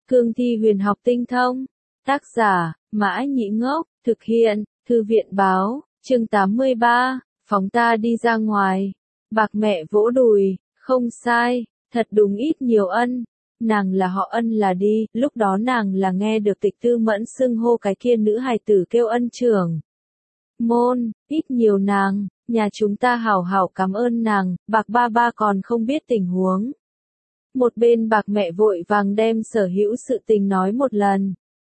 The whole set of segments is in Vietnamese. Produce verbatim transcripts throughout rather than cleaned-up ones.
Cương thi huyền học tinh thông. Tác giả, Mã Nhĩ Ngốc, thực hiện, Thư viện Báo, chương tám mươi ba, phóng ta đi ra ngoài. Bạc mẹ vỗ đùi, không sai, thật đúng ít nhiều ân. Nàng là họ Ân là đi, lúc đó nàng là nghe được Tịch Tư Mẫn xưng hô cái kia nữ hài tử kêu Ân trưởng môn, ít nhiều nàng, nhà chúng ta hảo hảo cảm ơn nàng, Bạc ba ba còn không biết tình huống. Một bên Bạc mẹ vội vàng đem sở hữu sự tình nói một lần.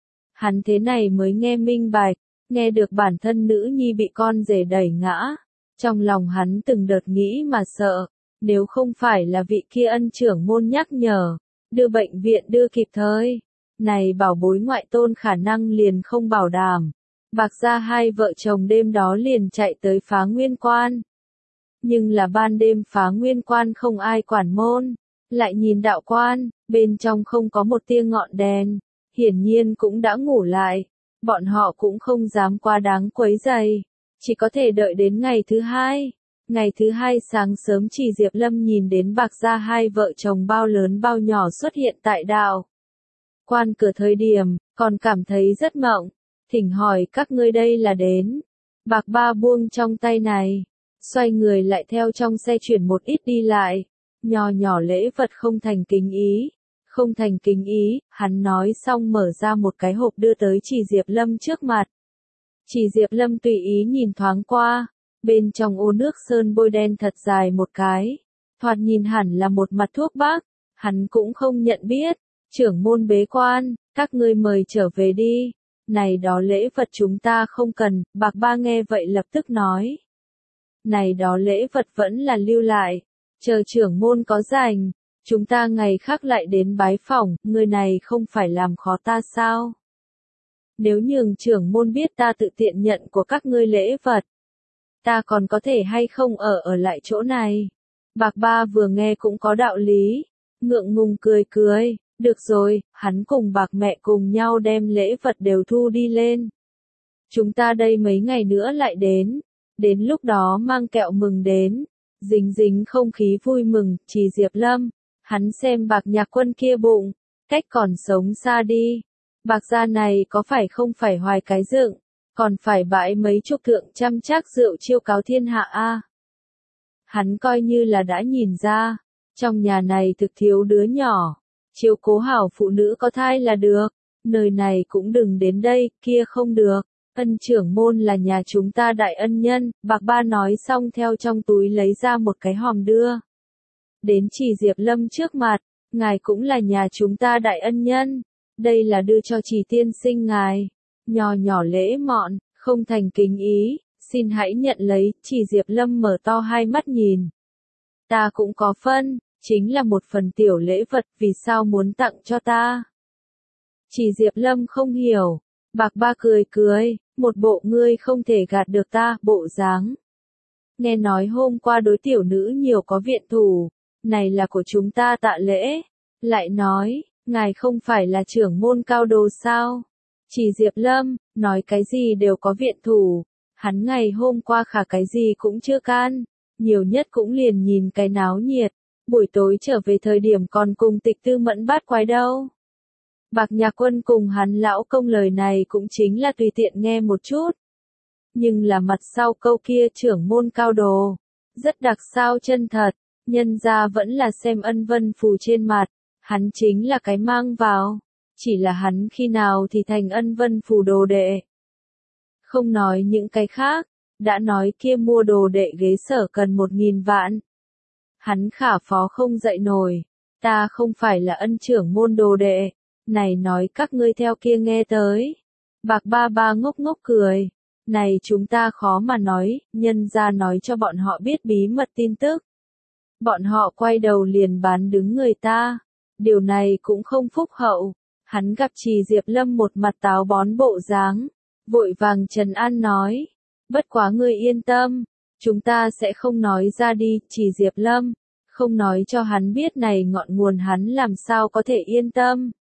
Hắn thế này mới nghe minh bạch, nghe được bản thân nữ nhi bị con rể đẩy ngã. Trong lòng hắn từng đợt nghĩ mà sợ, nếu không phải là vị kia Ân trưởng môn nhắc nhở, đưa bệnh viện đưa kịp thời, này bảo bối ngoại tôn khả năng liền không bảo đảm. Bạc gia hai vợ chồng đêm đó liền chạy tới Phá Nguyên Quan. Nhưng là ban đêm Phá Nguyên Quan không ai quản môn, lại nhìn đạo quan, bên trong không có một tia ngọn đèn, hiển nhiên cũng đã ngủ lại, bọn họ cũng không dám quá đáng quấy rầy, chỉ có thể đợi đến ngày thứ hai. Ngày thứ hai sáng sớm chỉ Diệp Lâm nhìn đến Bạc gia hai vợ chồng bao lớn bao nhỏ xuất hiện tại đạo quan cửa thời điểm, còn cảm thấy rất mộng, thỉnh hỏi các ngươi đây là đến. Bạc ba buông trong tay này, xoay người lại theo trong xe chuyển một ít đi lại, nhỏ nhỏ lễ vật không thành kính ý, không thành kính ý, hắn nói xong mở ra một cái hộp đưa tới chỉ Diệp Lâm trước mặt. Chỉ Diệp Lâm tùy ý nhìn thoáng qua. Bên trong ô nước sơn bôi đen thật dài một cái, thoạt nhìn hẳn là một mặt thuốc bắc, hắn cũng không nhận biết. Trưởng môn bế quan, các ngươi mời trở về đi, này đó lễ vật chúng ta không cần. Bạc ba nghe vậy lập tức nói, này đó lễ vật vẫn là lưu lại, chờ trưởng môn có rảnh, chúng ta ngày khác lại đến bái phỏng. Người này không phải làm khó ta sao? Nếu nhường trưởng môn biết ta tự tiện nhận của các ngươi lễ vật, ta còn có thể hay không ở ở lại chỗ này? Bạc ba vừa nghe cũng có đạo lý, ngượng ngùng cười cười, được rồi, hắn cùng Bạc mẹ cùng nhau đem lễ vật đều thu đi lên. Chúng ta đây mấy ngày nữa lại đến, đến lúc đó mang kẹo mừng đến, dính dính không khí vui mừng. Chỉ Diệp Lâm, hắn xem Bạc Nhạc Quân kia bụng, cách còn sống xa đi. Bạc gia này có phải không phải hoài cái dựng, còn phải bãi mấy chục thượng trăm trác rượu chiêu cáo thiên hạ a. Hắn coi như là đã nhìn ra, trong nhà này thực thiếu đứa nhỏ, chiếu cố hảo phụ nữ có thai là được, nơi này cũng đừng đến đây, kia không được. Ân trưởng môn là nhà chúng ta đại ân nhân. Bạc ba nói xong theo trong túi lấy ra một cái hòm đưa đến chỉ Diệp Lâm trước mặt, ngài cũng là nhà chúng ta đại ân nhân, đây là đưa cho Chỉ tiên sinh ngài. Nhỏ nhỏ lễ mọn, không thành kính ý, xin hãy nhận lấy. Chỉ Diệp Lâm mở to hai mắt nhìn. Ta cũng có phân, chính là một phần tiểu lễ vật, vì sao muốn tặng cho ta? Chỉ Diệp Lâm không hiểu. Bạc ba cười cười, một bộ ngươi không thể gạt được ta bộ dáng. Nghe nói hôm qua đối tiểu nữ nhiều có viện thủ, này là của chúng ta tạ lễ. Lại nói, ngài không phải là trưởng môn cao đồ sao? Chỉ Diệp Lâm, nói cái gì đều có viện thủ, hắn ngày hôm qua khả cái gì cũng chưa can, nhiều nhất cũng liền nhìn cái náo nhiệt, buổi tối trở về thời điểm còn cùng Tịch Tư Mẫn bát quái đâu. Bạc Nhạc Quân cùng hắn lão công lời này cũng chính là tùy tiện nghe một chút. Nhưng là mặt sau câu kia trưởng môn cao đồ, rất đặc sao chân thật, nhân ra vẫn là xem ân vân phù trên mặt, hắn chính là cái mang vào. Chỉ là hắn khi nào thì thành ân vân phù đồ đệ. Không nói những cái khác, đã nói kia mua đồ đệ ghế sở cần một nghìn vạn. Hắn khả phó không dậy nổi, ta không phải là ân trưởng môn đồ đệ, này nói các ngươi theo kia nghe tới. Bạc ba ba ngốc ngốc cười, này chúng ta khó mà nói, nhân ra nói cho bọn họ biết bí mật tin tức. Bọn họ quay đầu liền bán đứng người ta, điều này cũng không phúc hậu. Hắn gặp Chỉ Diệp Lâm một mặt táo bón bộ dáng, vội vàng trấn an nói, bất quá ngươi yên tâm, chúng ta sẽ không nói ra đi. Chỉ Diệp Lâm, không nói cho hắn biết này ngọn nguồn, hắn làm sao có thể yên tâm.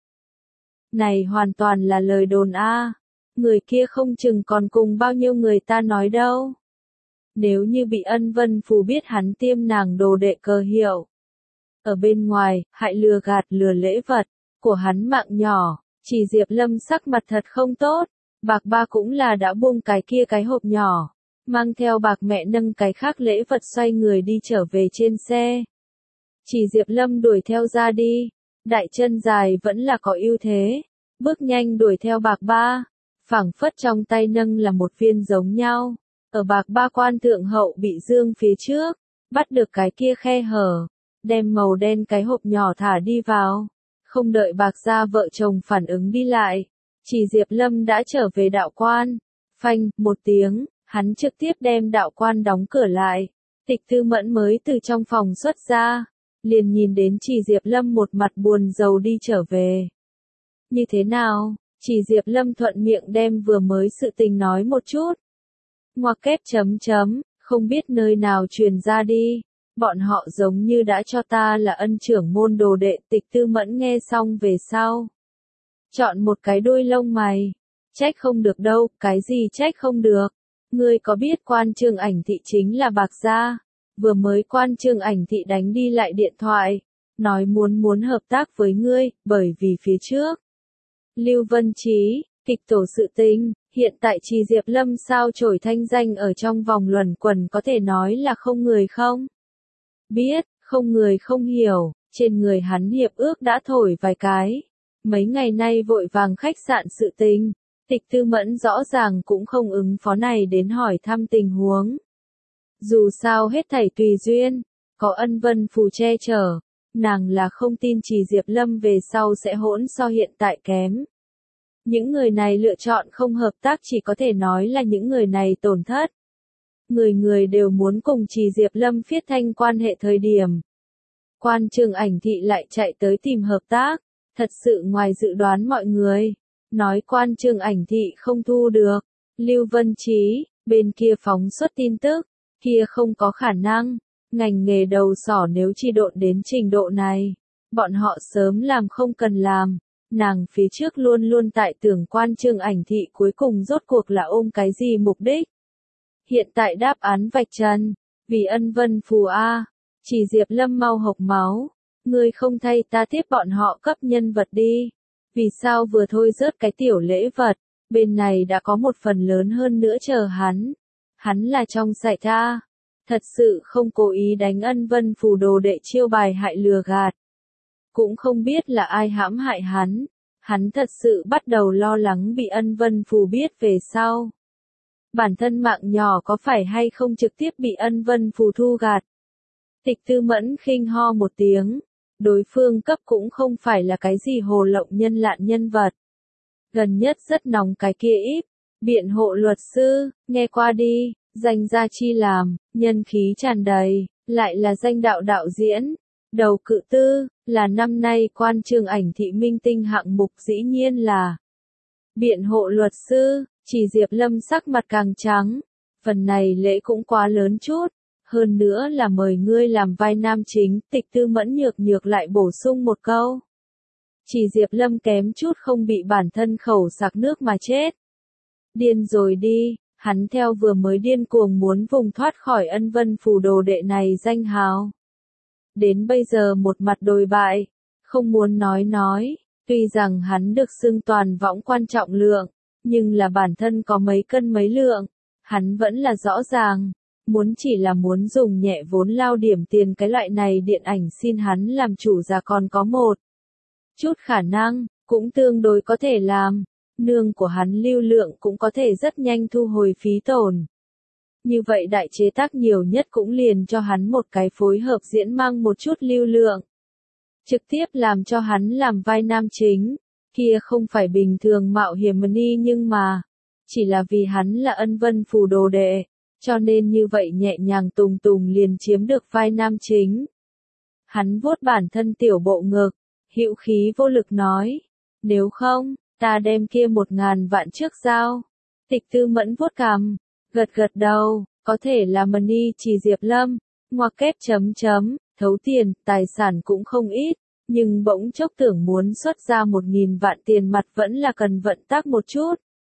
Này hoàn toàn là lời đồn a, người kia không chừng còn cùng bao nhiêu người ta nói đâu. Nếu như bị ân vân phù biết hắn tiêm nàng đồ đệ cờ hiệu ở bên ngoài, hại lừa gạt lừa lễ vật, của hắn mạng nhỏ, chỉ Diệp Lâm sắc mặt thật không tốt, bạc ba cũng là đã buông cái kia cái hộp nhỏ, mang theo bạc mẹ nâng cái khác lễ vật xoay người đi trở về trên xe. Chỉ Diệp Lâm đuổi theo ra đi, đại chân dài vẫn là có ưu thế, bước nhanh đuổi theo bạc ba, phảng phất trong tay nâng là một viên giống nhau, ở bạc ba quan thượng hậu bị dương phía trước, bắt được cái kia khe hở, đem màu đen cái hộp nhỏ thả đi vào, không đợi bạc gia vợ chồng phản ứng đi lại, chỉ Diệp Lâm đã trở về đạo quan, phanh, một tiếng, hắn trực tiếp đem đạo quan đóng cửa lại, Tịch Tư Mẫn mới từ trong phòng xuất ra, liền nhìn đến chỉ Diệp Lâm một mặt buồn rầu đi trở về. Như thế nào? Chỉ Diệp Lâm thuận miệng đem vừa mới sự tình nói một chút. Ngoặc kép chấm chấm, không biết nơi nào truyền ra đi. Bọn họ giống như đã cho ta là ân trưởng môn đồ đệ. Tịch Tư Mẫn nghe xong về sau. Chọn một cái đuôi lông mày. Trách không được đâu, cái gì trách không được. Ngươi có biết Quan Trương Ảnh Thị chính là Bạc gia? Vừa mới Quan Trương Ảnh Thị đánh đi lại điện thoại. Nói muốn muốn hợp tác với ngươi, bởi vì phía trước. Lưu Vân Chí, kịch tổ sự tình, hiện tại chỉ Diệp Lâm sao chổi thanh danh ở trong vòng luẩn quẩn có thể nói là không người không biết, không người không hiểu, trên người hắn hiệp ước đã thổi vài cái. Mấy ngày nay vội vàng khách sạn sự tình, Tịch Tư Mẫn rõ ràng cũng không ứng phó này đến hỏi thăm tình huống. Dù sao hết thảy tùy duyên, có Ân Vân Phù che chở, nàng là không tin chỉ Diệp Lâm về sau sẽ hỗn so hiện tại kém. Những người này lựa chọn không hợp tác chỉ có thể nói là những người này tổn thất. Người người đều muốn cùng chỉ Diệp Lâm phiết thanh quan hệ thời điểm. Quan Trương Ảnh Thị lại chạy tới tìm hợp tác, thật sự ngoài dự đoán mọi người. Nói Quan Trương Ảnh Thị không thu được, Lưu Vân Chí, bên kia phóng xuất tin tức, kia không có khả năng, ngành nghề đầu sỏ nếu chi độn đến trình độ này, bọn họ sớm làm không cần làm. Nàng phía trước luôn luôn tại tưởng Quan Trương Ảnh Thị cuối cùng rốt cuộc là ôm cái gì mục đích. Hiện tại đáp án vạch trần, vì Ân Vân Phù A, chỉ Diệp Lâm mau hộc máu, ngươi không thay ta tiếp bọn họ cấp nhân vật đi. Vì sao vừa thôi rớt cái tiểu lễ vật, bên này đã có một phần lớn hơn nữa chờ hắn. Hắn là trong sạch ta, thật sự không cố ý đánh Ân Vân Phù đồ đệ chiêu bài hại lừa gạt. Cũng không biết là ai hãm hại hắn, hắn thật sự bắt đầu lo lắng bị Ân Vân Phù biết về sau. Bản thân mạng nhỏ có phải hay không trực tiếp bị Ân Vân Phù thu gạt. Tịch Tư Mẫn khinh ho một tiếng, đối phương cấp cũng không phải là cái gì hồ lộng nhân lạn nhân vật. Gần nhất rất nóng cái kia ít, biện hộ luật sư, nghe qua đi, danh gia chi làm, nhân khí tràn đầy, lại là danh đạo đạo diễn. Đầu cự tư, là năm nay Quan Trương Ảnh Thị minh tinh hạng mục dĩ nhiên là biện hộ luật sư, chỉ Diệp Lâm sắc mặt càng trắng. Phần này lễ cũng quá lớn chút, hơn nữa là mời ngươi làm vai nam chính. Tịch Tư Mẫn nhược nhược lại bổ sung một câu. Chỉ Diệp Lâm kém chút không bị bản thân khẩu sặc nước mà chết. Điên rồi đi, hắn theo vừa mới điên cuồng muốn vùng thoát khỏi Ân Vân Phù đồ đệ này danh hào. Đến bây giờ một mặt đồi bại, không muốn nói nói, tuy rằng hắn được xưng toàn võng quan trọng lượng, nhưng là bản thân có mấy cân mấy lượng, hắn vẫn là rõ ràng, muốn chỉ là muốn dùng nhẹ vốn lao điểm tiền cái loại này điện ảnh xin hắn làm chủ già còn có một chút khả năng, cũng tương đối có thể làm, nương của hắn lưu lượng cũng có thể rất nhanh thu hồi phí tổn. Như vậy đại chế tác nhiều nhất cũng liền cho hắn một cái phối hợp diễn mang một chút lưu lượng. Trực tiếp làm cho hắn làm vai nam chính, kia không phải bình thường mạo hiểm ni nhưng mà, chỉ là vì hắn là Ân Vân Phù đồ đệ, cho nên như vậy nhẹ nhàng tùng tùng liền chiếm được vai nam chính. Hắn vuốt bản thân tiểu bộ ngực, hữu khí vô lực nói, nếu không, ta đem kia một ngàn vạn trước giao. Tịch Tư Mẫn vuốt cằm, gật gật đầu, có thể là money chỉ Diệp Lâm, ngoặc kép chấm chấm, thấu tiền, tài sản cũng không ít, nhưng bỗng chốc tưởng muốn xuất ra một nghìn vạn tiền mặt vẫn là cần vận tác một chút.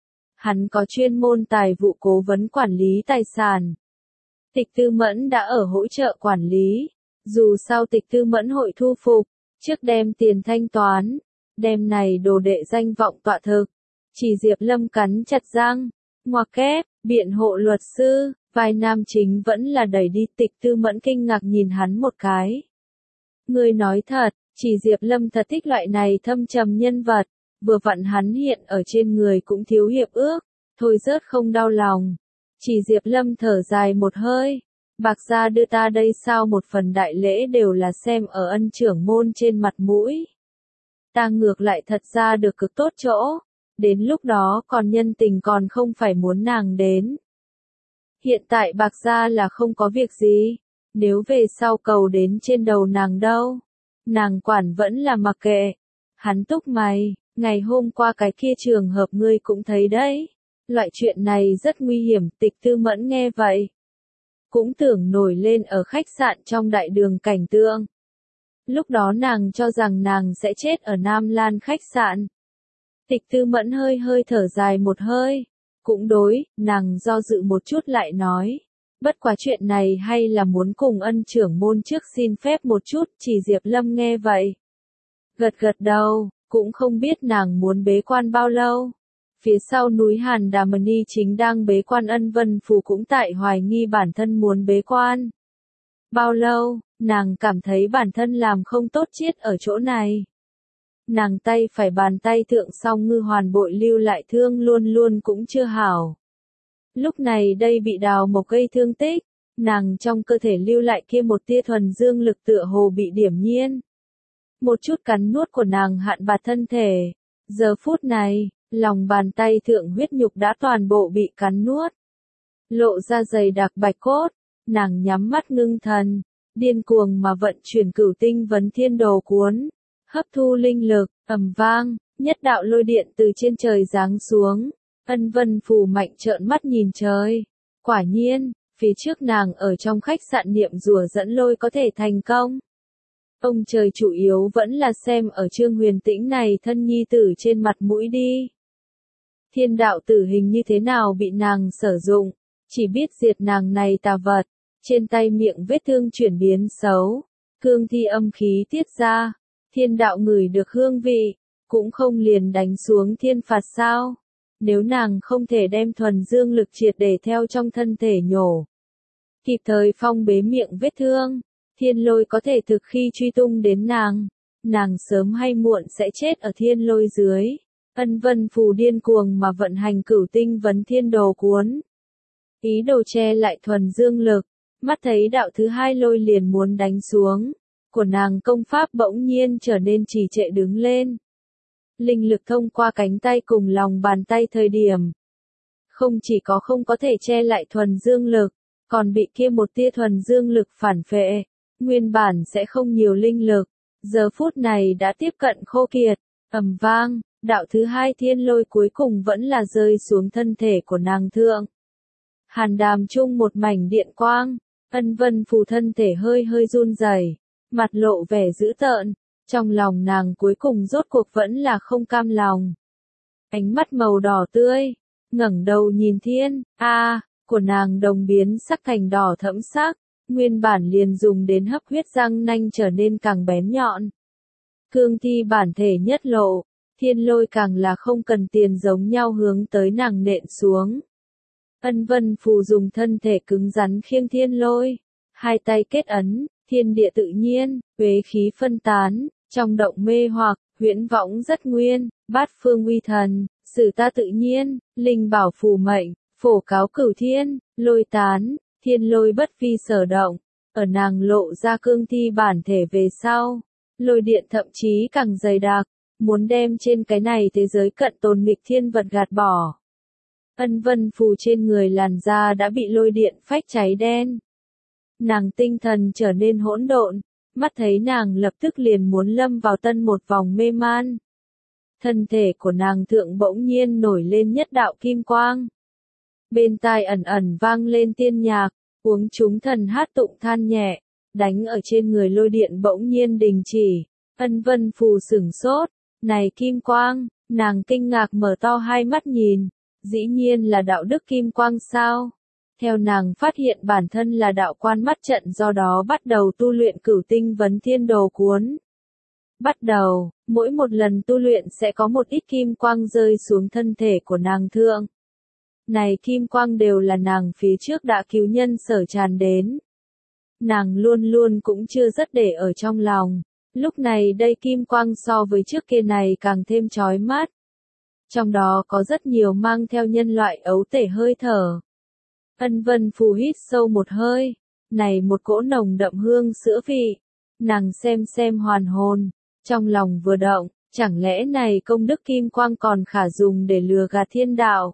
Hắn có chuyên môn tài vụ cố vấn quản lý tài sản. Tịch Tư Mẫn đã ở hỗ trợ quản lý, dù sao Tịch Tư Mẫn hội thu phục, trước đem tiền thanh toán, đem này đồ đệ danh vọng tọa thực. Chỉ Diệp Lâm cắn chặt răng, ngoặc kép, biện hộ luật sư, vai nam chính vẫn là đẩy đi. Tịch Tư Mẫn kinh ngạc nhìn hắn một cái. Ngươi nói thật, Chỉ Diệp Lâm thật thích loại này thâm trầm nhân vật, vừa vặn hắn hiện ở trên người cũng thiếu hiệp ước, thôi rớt không đau lòng. Chỉ Diệp Lâm thở dài một hơi, Bạc gia đưa ta đây sao một phần đại lễ đều là xem ở ân trưởng môn trên mặt mũi. Ta ngược lại thật ra được cực tốt chỗ, đến lúc đó còn nhân tình còn không phải muốn nàng đến. Hiện tại Bạc gia là không có việc gì, nếu về sau cầu đến trên đầu nàng đâu, nàng quản vẫn là mặc kệ. Hắn túc mày, ngày hôm qua cái kia trường hợp ngươi cũng thấy đấy, loại chuyện này rất nguy hiểm. Tịch Tư Mẫn nghe vậy, cũng tưởng nổi lên ở khách sạn trong đại đường cảnh tượng. Lúc đó nàng cho rằng nàng sẽ chết ở Nam Lan khách sạn. Tịch Tư Mẫn hơi hơi thở dài một hơi, cũng đối, nàng do dự một chút lại nói. Bất quá chuyện này hay là muốn cùng ân trưởng môn trước xin phép một chút. Chỉ Diệp Lâm nghe vậy, gật gật đầu, cũng không biết nàng muốn bế quan bao lâu. Phía sau núi Hàn Đà Mani chính đang bế quan, Ân Vân Phù cũng tại hoài nghi bản thân muốn bế quan. Bao lâu, nàng cảm thấy bản thân làm không tốt chết ở chỗ này. Nàng tay phải bàn tay thượng song ngư hoàn bội lưu lại thương luôn luôn cũng chưa hảo. Lúc này đây bị đào mộc gây thương tích, nàng trong cơ thể lưu lại kia một tia thuần dương lực tựa hồ bị điểm nhiên. Một chút cắn nuốt của nàng hạn bạt thân thể. Giờ phút này, lòng bàn tay thượng huyết nhục đã toàn bộ bị cắn nuốt. Lộ ra dày đặc bạch cốt, nàng nhắm mắt ngưng thần, điên cuồng mà vận chuyển cửu tinh vấn thiên đồ cuốn, hấp thu linh lực. Ầm vang, nhất đạo lôi điện từ trên trời giáng xuống. Ân Vân Phù mạnh trợn mắt nhìn trời. Quả nhiên, phía trước nàng ở trong khách sạn niệm rùa dẫn lôi có thể thành công. Ông trời chủ yếu vẫn là xem ở Trương Huyền Tĩnh này thân nhi tử trên mặt mũi đi. Thiên đạo tử hình như thế nào bị nàng sử dụng, chỉ biết diệt nàng này tà vật. Trên tay miệng vết thương chuyển biến xấu, cương thi âm khí tiết ra. Thiên đạo ngửi được hương vị, cũng không liền đánh xuống thiên phạt sao? Nếu nàng không thể đem thuần dương lực triệt để theo trong thân thể nhổ, kịp thời phong bế miệng vết thương, thiên lôi có thể thực khi truy tung đến nàng, nàng sớm hay muộn sẽ chết ở thiên lôi dưới. Ân Vân Phù điên cuồng mà vận hành cửu tinh vấn thiên đồ cuốn, ý đồ che lại thuần dương lực, mắt thấy đạo thứ hai lôi liền muốn đánh xuống. Của nàng công pháp bỗng nhiên trở nên trì trệ đứng lên. Linh lực thông qua cánh tay cùng lòng bàn tay thời điểm. Không chỉ có không có thể che lại thuần dương lực, còn bị kia một tia thuần dương lực phản phệ. Nguyên bản sẽ không nhiều linh lực, giờ phút này đã tiếp cận khô kiệt. Ầm vang, đạo thứ hai thiên lôi cuối cùng vẫn là rơi xuống thân thể của nàng thượng. Hàn đàm chung một mảnh điện quang, Ân Vân Phù thân thể hơi hơi run rẩy. Mặt lộ vẻ dữ tợn, trong lòng nàng cuối cùng rốt cuộc vẫn là không cam lòng. Ánh mắt màu đỏ tươi, ngẩng đầu nhìn thiên, a, à, của nàng đồng biến sắc thành đỏ thẫm sắc, nguyên bản liền dùng đến hấp huyết răng nanh trở nên càng bén nhọn. Cương thi bản thể nhất lộ, thiên lôi càng là không cần tiền giống nhau hướng tới nàng nện xuống. Ân Vân Phù dùng thân thể cứng rắn khiêng thiên lôi, hai tay kết ấn. Thiên địa tự nhiên, uế khí phân tán, trong động mê hoặc, huyễn võng rất nguyên, bát phương uy thần, sử ta tự nhiên, linh bảo phù mệnh, phổ cáo cửu thiên, lôi tán, thiên lôi bất vi sở động. Ở nàng lộ ra cương thi bản thể về sau, lôi điện thậm chí càng dày đặc, muốn đem trên cái này thế giới cận tồn nghịch thiên vật gạt bỏ. Ân Vân Phù trên người làn da đã bị lôi điện phách cháy đen. Nàng tinh thần trở nên hỗn độn, mắt thấy nàng lập tức liền muốn lâm vào tân một vòng mê man. Thân thể của nàng thượng bỗng nhiên nổi lên nhất đạo kim quang. Bên tai ẩn ẩn vang lên tiên nhạc, uống chúng thần hát tụng than nhẹ, đánh ở trên người lôi điện bỗng nhiên đình chỉ. Ân Vân Phù sửng sốt, này kim quang, nàng kinh ngạc mở to hai mắt nhìn, dĩ nhiên là đạo đức kim quang sao? Theo nàng phát hiện bản thân là đạo quan mắt trận, do đó bắt đầu tu luyện cửu tinh vấn thiên đồ cuốn. Bắt đầu, mỗi một lần tu luyện sẽ có một ít kim quang rơi xuống thân thể của nàng thượng. Này kim quang đều là nàng phía trước đã cứu nhân sở tràn đến. Nàng luôn luôn cũng chưa rất để ở trong lòng. Lúc này đây kim quang so với trước kia này càng thêm chói mắt. Trong đó có rất nhiều mang theo nhân loại ấu tể hơi thở. Ân Vân Phù hít sâu một hơi. Này một cỗ nồng đậm hương sữa vị. Nàng xem xem hoàn hồn. Trong lòng vừa động, chẳng lẽ này công đức kim quang còn khả dùng để lừa gạt thiên đạo.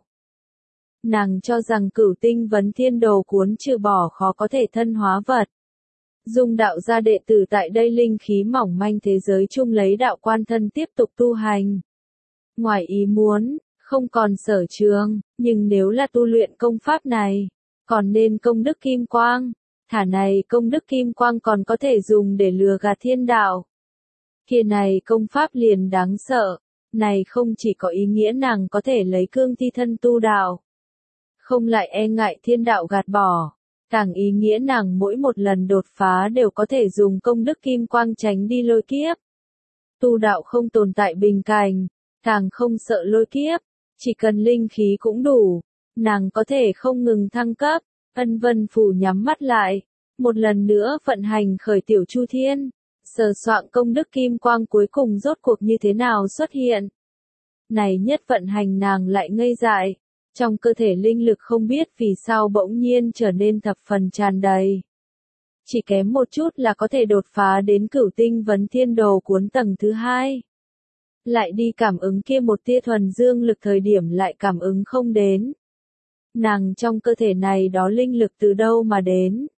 Nàng cho rằng cửu tinh vấn thiên đồ cuốn trừ bỏ khó có thể thân hóa vật. Dung đạo gia đệ tử tại đây linh khí mỏng manh thế giới chung lấy đạo quan thân tiếp tục tu hành. Ngoài ý muốn, không còn sở trường, nhưng nếu là tu luyện công pháp này, còn nên công đức kim quang. Thả này công đức kim quang còn có thể dùng để lừa gạt thiên đạo. Kia này công pháp liền đáng sợ, này không chỉ có ý nghĩa nàng có thể lấy cương thi thân tu đạo. Không lại e ngại thiên đạo gạt bỏ, càng ý nghĩa nàng mỗi một lần đột phá đều có thể dùng công đức kim quang tránh đi lôi kiếp. Tu đạo không tồn tại bình cảnh, càng không sợ lôi kiếp, chỉ cần linh khí cũng đủ, nàng có thể không ngừng thăng cấp. Ân Vân Phù nhắm mắt lại, một lần nữa vận hành khởi tiểu chu thiên, sờ soạng công đức kim quang cuối cùng rốt cuộc như thế nào xuất hiện. Này nhất vận hành nàng lại ngây dại, trong cơ thể linh lực không biết vì sao bỗng nhiên trở nên thập phần tràn đầy. Chỉ kém một chút là có thể đột phá đến cửu tinh vấn thiên đồ cuốn tầng thứ hai. Lại đi cảm ứng kia một tia thuần dương lực thời điểm lại cảm ứng không đến. Nàng trong cơ thể này đó linh lực từ đâu mà đến?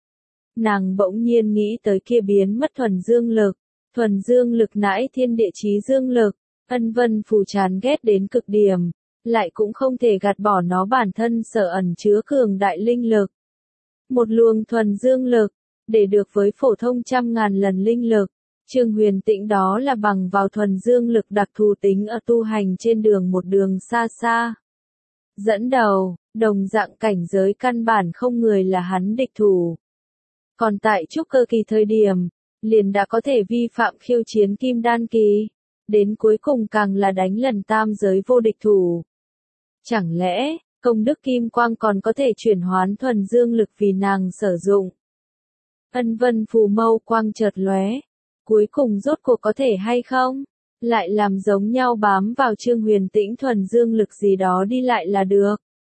Nàng bỗng nhiên nghĩ tới kia biến mất thuần dương lực. Thuần dương lực nãi thiên địa chí dương lực. Ân Vân Phù chán ghét đến cực điểm. Lại cũng không thể gạt bỏ nó bản thân sở ẩn chứa cường đại linh lực. Một luồng thuần dương lực, để được với phổ thông trăm ngàn lần linh lực. Trương Huyền Tĩnh đó là bằng vào thuần dương lực đặc thù tính ở tu hành trên đường một đường xa xa. Dẫn đầu, đồng dạng cảnh giới căn bản không người là hắn địch thủ. Còn tại trúc cơ kỳ thời điểm, liền đã có thể vi phạm khiêu chiến kim đan kỳ, đến cuối cùng càng là đánh lần tam giới vô địch thủ. Chẳng lẽ, công đức kim quang còn có thể chuyển hoán thuần dương lực vì nàng sử dụng? Ân Vân Phù mâu quang chợt lóe, cuối cùng rốt cuộc có thể hay không? Lại làm giống nhau bám vào Trương Huyền Tĩnh thuần dương lực gì đó đi lại là được.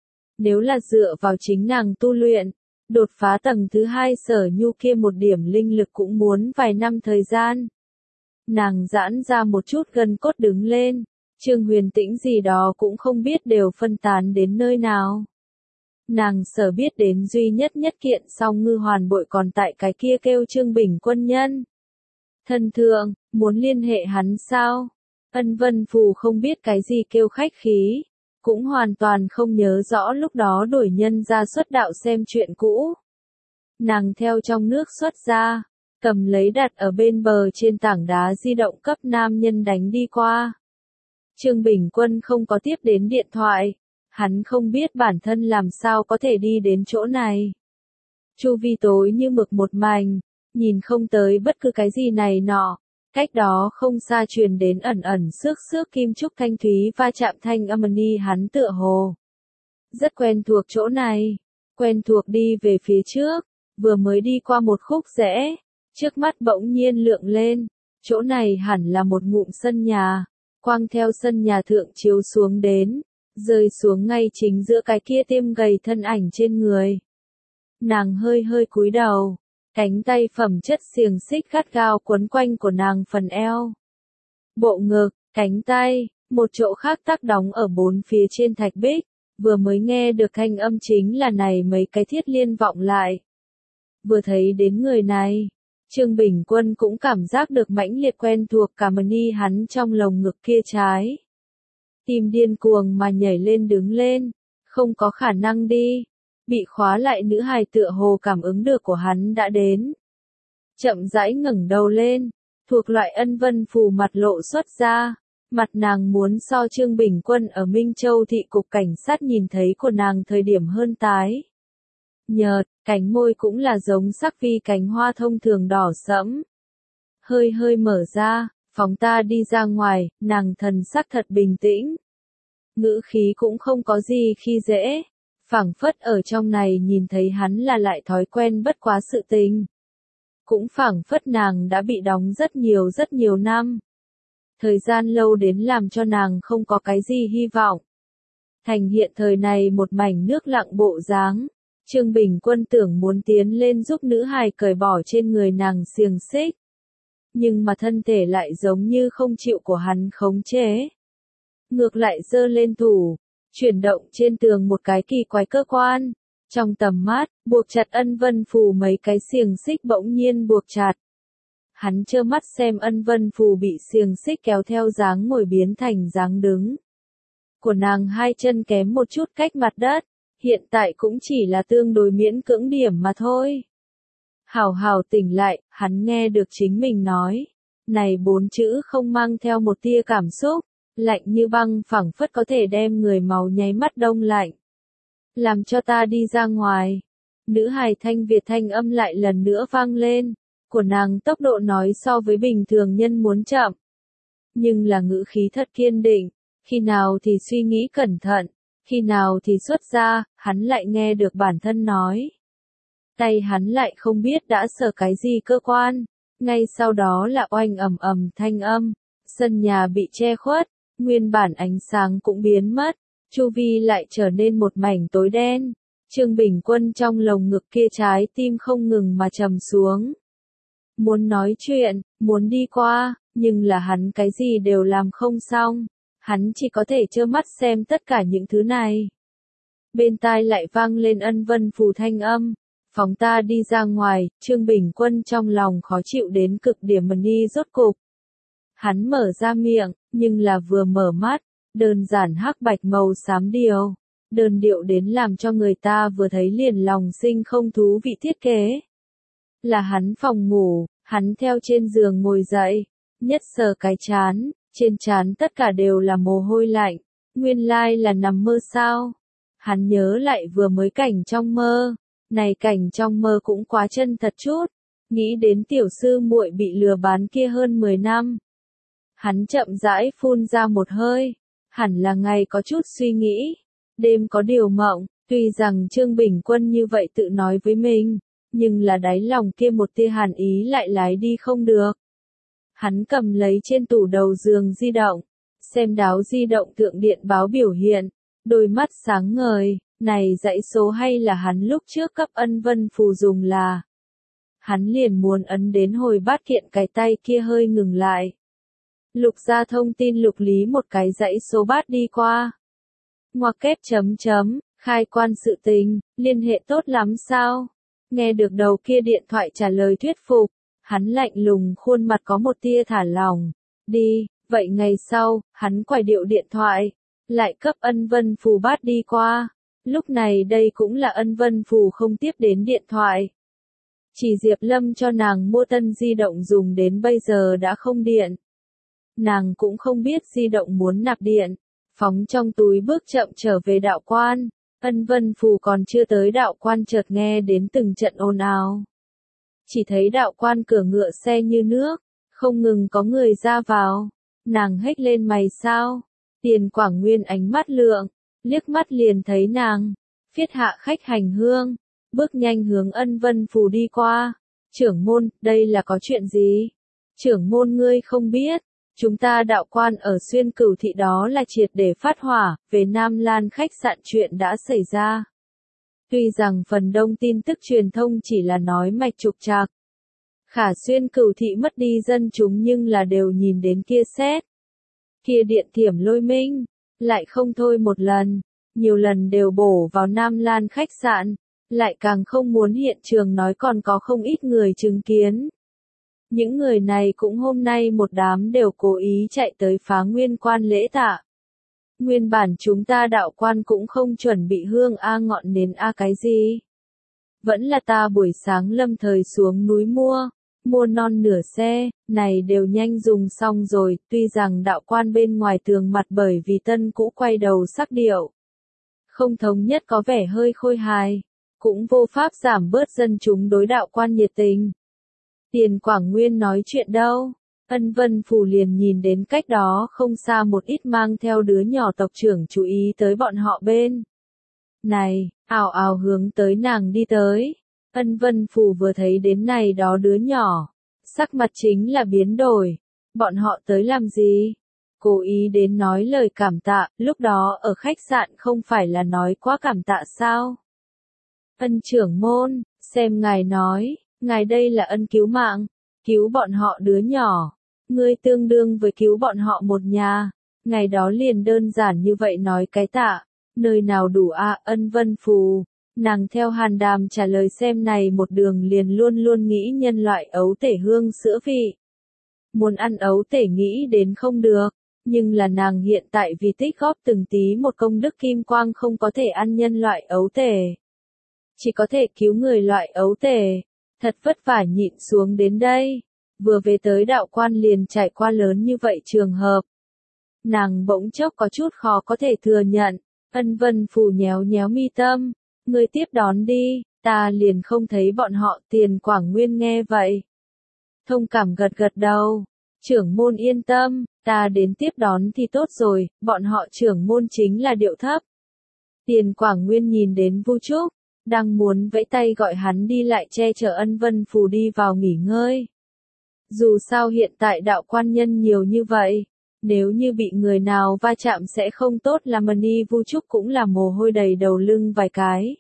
Nếu là dựa vào chính nàng tu luyện, đột phá tầng thứ hai sở nhu kia một điểm linh lực cũng muốn vài năm thời gian. Nàng giãn ra một chút gân cốt đứng lên, Trương Huyền Tĩnh gì đó cũng không biết đều phân tán đến nơi nào. Nàng sở biết đến duy nhất nhất kiện song ngư hoàn bội còn tại cái kia kêu Trương Bình Quân nhân. Thân thượng, muốn liên hệ hắn sao? Ân Vân Phù không biết cái gì kêu khách khí, cũng hoàn toàn không nhớ rõ lúc đó đuổi nhân ra xuất đạo xem chuyện cũ. Nàng theo trong nước xuất ra, cầm lấy đặt ở bên bờ trên tảng đá di động cấp nam nhân đánh đi qua. Trương Bình Quân không có tiếp đến điện thoại, hắn không biết bản thân làm sao có thể đi đến chỗ này. Chu vi tối như mực một mảnh, nhìn không tới bất cứ cái gì này nọ, cách đó không xa truyền đến ẩn ẩn xước xước kim trúc thanh thúy va chạm thanh âm ni hắn tựa hồ. Rất quen thuộc chỗ này, quen thuộc đi về phía trước, vừa mới đi qua một khúc rẽ, trước mắt bỗng nhiên lượng lên, chỗ này hẳn là một ngụm sân nhà, quang theo sân nhà thượng chiếu xuống đến, rơi xuống ngay chính giữa cái kia tiêm gầy thân ảnh trên người. Nàng hơi hơi cúi đầu, cánh tay phẩm chất xiềng xích gắt gao quấn quanh của nàng phần eo. Bộ ngực, cánh tay, một chỗ khác tác đóng ở bốn phía trên thạch bích, vừa mới nghe được thanh âm chính là này mấy cái thiết liên vọng lại. Vừa thấy đến người này, Trương Bình Quân cũng cảm giác được mãnh liệt quen thuộc cả ni hắn trong lồng ngực kia trái. Tim điên cuồng mà nhảy lên đứng lên, không có khả năng đi. Bị khóa lại nữ hài tựa hồ cảm ứng được của hắn đã đến. Chậm rãi ngẩng đầu lên, thuộc loại Ân Vân Phù mặt lộ xuất ra, mặt nàng muốn so Trương Bình Quân ở Minh Châu thị cục cảnh sát nhìn thấy của nàng thời điểm hơn tái. Nhợt, cánh môi cũng là giống sắc vi cánh hoa thông thường đỏ sẫm. Hơi hơi mở ra, phóng ta đi ra ngoài, nàng thần sắc thật bình tĩnh. Ngữ khí cũng không có gì khi dễ, phảng phất ở trong này nhìn thấy hắn là lại thói quen bất quá sự tình. Cũng phảng phất nàng đã bị đóng rất nhiều rất nhiều năm. Thời gian lâu đến làm cho nàng không có cái gì hy vọng. Thành hiện thời này một mảnh nước lặng bộ dáng, Trương Bình Quân tưởng muốn tiến lên giúp nữ hài cởi bỏ trên người nàng xiềng xích. Nhưng mà thân thể lại giống như không chịu của hắn khống chế. Ngược lại giơ lên thủ, chuyển động trên tường một cái kỳ quái cơ quan. Trong tầm mắt, buộc chặt Ân Vân Phù mấy cái xiềng xích bỗng nhiên buộc chặt. Hắn trơ mắt xem Ân Vân Phù bị xiềng xích kéo theo dáng ngồi biến thành dáng đứng. Của nàng hai chân kém một chút cách mặt đất, hiện tại cũng chỉ là tương đối miễn cưỡng điểm mà thôi. Hảo hảo tỉnh lại, hắn nghe được chính mình nói. Này bốn chữ không mang theo một tia cảm xúc, lạnh như băng phẳng phất có thể đem người máu nháy mắt đông lạnh. Làm cho ta đi ra ngoài. Nữ hài thanh Việt thanh âm lại lần nữa vang lên. Của nàng tốc độ nói so với bình thường nhân muốn chậm. Nhưng là ngữ khí thật kiên định. Khi nào thì suy nghĩ cẩn thận. Khi nào thì xuất ra, hắn lại nghe được bản thân nói. Tay hắn lại không biết đã sờ cái gì cơ quan. Ngay sau đó là oanh ầm ầm thanh âm. Sân nhà bị che khuất. Nguyên bản ánh sáng cũng biến mất. Chu vi lại trở nên một mảnh tối đen. Trương Bình Quân trong lồng ngực kia trái tim không ngừng mà trầm xuống. Muốn nói chuyện, muốn đi qua, nhưng là hắn cái gì đều làm không xong. Hắn chỉ có thể trơ mắt xem tất cả những thứ này. Bên tai lại vang lên Ân Vân Phù thanh âm. Phóng ta đi ra ngoài, Trương Bình Quân trong lòng khó chịu đến cực điểm mà đi rốt cục. Hắn mở ra miệng, nhưng là vừa mở mắt, đơn giản hắc bạch màu xám điều. Đơn điệu đến làm cho người ta vừa thấy liền lòng sinh không thú vị thiết kế. Là hắn phòng ngủ, hắn theo trên giường ngồi dậy, nhất sờ cái chán, trên chán tất cả đều là mồ hôi lạnh, nguyên lai là nằm mơ sao. Hắn nhớ lại vừa mới cảnh trong mơ, này cảnh trong mơ cũng quá chân thật chút, nghĩ đến tiểu sư muội bị lừa bán kia hơn mười năm. Hắn chậm rãi phun ra một hơi, hẳn là ngày có chút suy nghĩ, đêm có điều mộng, tuy rằng Trương Bình Quân như vậy tự nói với mình, nhưng là đáy lòng kia một tia hàn ý lại lái đi không được. Hắn cầm lấy trên tủ đầu giường di động, xem đáo di động thượng điện báo biểu hiện, đôi mắt sáng ngời, này dãy số hay là hắn lúc trước cấp Ân Vân Phù dùng là. Hắn liền muốn ấn đến hồi bát kiện cái tay kia hơi ngừng lại. Lục ra thông tin lục lý một cái dãy số bát đi qua. Ngoặc kép chấm chấm, khai quan sự tình, liên hệ tốt lắm sao? Nghe được đầu kia điện thoại trả lời thuyết phục, hắn lạnh lùng khuôn mặt có một tia thả lỏng. Đi, vậy ngày sau, hắn quải điệu điện thoại, lại cấp Ân Vân Phù bát đi qua. Lúc này đây cũng là Ân Vân Phù không tiếp đến điện thoại. Chỉ Diệp Lâm cho nàng mua tân di động dùng đến bây giờ đã không điện. Nàng cũng không biết di động muốn nạp điện, phóng trong túi bước chậm trở về đạo quan. Ân Vân Phù còn chưa tới đạo quan chợt nghe đến từng trận ồn ào. Chỉ thấy đạo quan cửa ngựa xe như nước, không ngừng có người ra vào. Nàng hếch lên mày sao? Tiền Quảng Nguyên ánh mắt lượng, liếc mắt liền thấy nàng, phiết hạ khách hành hương, bước nhanh hướng Ân Vân Phù đi qua. Trưởng môn, đây là có chuyện gì? Trưởng môn ngươi không biết, chúng ta đạo quan ở Xuyên Cửu thị đó là triệt để phát hỏa, về Nam Lan khách sạn chuyện đã xảy ra. Tuy rằng phần đông tin tức truyền thông chỉ là nói mạch trục trặc, khả Xuyên Cửu thị mất đi dân chúng nhưng là đều nhìn đến kia xét. Kia điện thiểm lôi minh, lại không thôi một lần, nhiều lần đều bổ vào Nam Lan khách sạn, lại càng không muốn hiện trường nói còn có không ít người chứng kiến. Những người này cũng hôm nay một đám đều cố ý chạy tới phá nguyên quan lễ tạ. Nguyên bản chúng ta đạo quan cũng không chuẩn bị hương a ngọn nến a cái gì. Vẫn là ta buổi sáng lâm thời xuống núi mua, mua non nửa xe, này đều nhanh dùng xong rồi, tuy rằng đạo quan bên ngoài tường mặt bởi vì tân cũ quay đầu sắc điệu. Không thống nhất có vẻ hơi khôi hài, cũng vô pháp giảm bớt dân chúng đối đạo quan nhiệt tình. Tiền Quảng Nguyên nói chuyện đâu? Ân Vân Phù liền nhìn đến cách đó không xa một ít mang theo đứa nhỏ tộc trưởng chú ý tới bọn họ bên này, ào ào hướng tới nàng đi tới. Ân Vân Phù vừa thấy đến này đó đứa nhỏ, sắc mặt chính là biến đổi. Bọn họ tới làm gì? Cố ý đến nói lời cảm tạ, lúc đó ở khách sạn không phải là nói quá cảm tạ sao? Ân trưởng môn, xem ngài nói, ngài đây là ân cứu mạng, cứu bọn họ đứa nhỏ. Ngươi tương đương với cứu bọn họ một nhà. Ngày đó liền đơn giản như vậy nói cái tạ. Nơi nào đủ a Ân Vân Phù. Nàng theo Hàn Đàm trả lời xem này một đường liền luôn luôn nghĩ nhân loại ấu tể hương sữa vị. Muốn ăn ấu tể nghĩ đến không được. Nhưng là nàng hiện tại vì tích góp từng tí một công đức kim quang không có thể ăn nhân loại ấu tể. Chỉ có thể cứu người loại ấu tể. Thật vất vả nhịn xuống đến đây. Vừa về tới đạo quan liền trải qua lớn như vậy trường hợp. Nàng bỗng chốc có chút khó có thể thừa nhận. Ân Vân Phù nhéo nhéo mi tâm. Ngươi tiếp đón đi, ta liền không thấy bọn họ. Tiền Quảng Nguyên nghe vậy. Thông cảm gật gật đầu. Trưởng môn yên tâm, ta đến tiếp đón thì tốt rồi, bọn họ trưởng môn chính là điệu thấp. Tiền Quảng Nguyên nhìn đến Vu Trúc, đang muốn vẫy tay gọi hắn đi lại che chở Ân Vân Phù đi vào nghỉ ngơi. Dù sao hiện tại đạo quan nhân nhiều như vậy, nếu như bị người nào va chạm sẽ không tốt là Mani Vu Trúc cũng là mồ hôi đầy đầu lưng vài cái.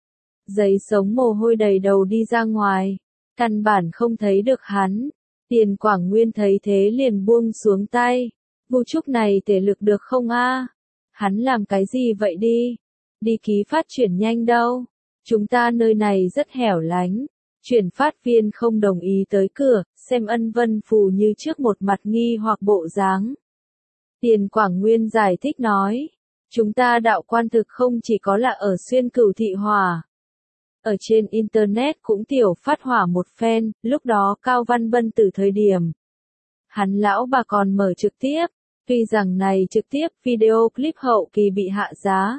Giấy sống mồ hôi đầy đầu đi ra ngoài, căn bản không thấy được hắn. Tiền Quảng Nguyên thấy thế liền buông xuống tay. Vu Trúc này thể lực được không a? Hắn làm cái gì vậy đi? Đi ký phát chuyển nhanh đâu. Chúng ta nơi này rất hẻo lánh. Chuyển phát viên không đồng ý tới cửa, xem Ân Vân Phù như trước một mặt nghi hoặc bộ dáng. Tiền Quảng Nguyên giải thích nói. Chúng ta đạo quan thực không chỉ có là ở Xuyên Cửu Thị Hòa. Ở trên Internet cũng tiểu phát hỏa một phen, lúc đó Cao Văn Bân từ thời điểm. Hắn lão bà còn mở trực tiếp, tuy rằng này trực tiếp video clip hậu kỳ bị hạ giá.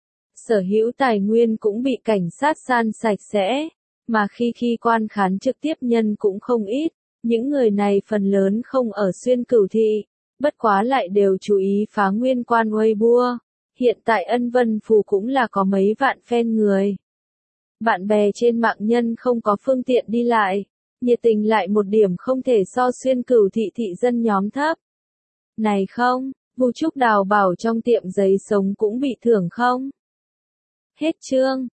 Sở hữu tài nguyên cũng bị cảnh sát san sạch sẽ, mà khi khi quan khán trực tiếp nhân cũng không ít, những người này phần lớn không ở Xuyên Cửu Thị, bất quá lại đều chú ý phá nguyên quan Weibo. Hiện tại Ân Vân Phù cũng là có mấy vạn fan người. Bạn bè trên mạng nhân không có phương tiện đi lại, nhiệt tình lại một điểm không thể so Xuyên Cửu Thị thị dân nhóm thấp. Này không, Vu Trúc đào bảo trong tiệm giấy sống cũng bị thưởng không? Hết chương.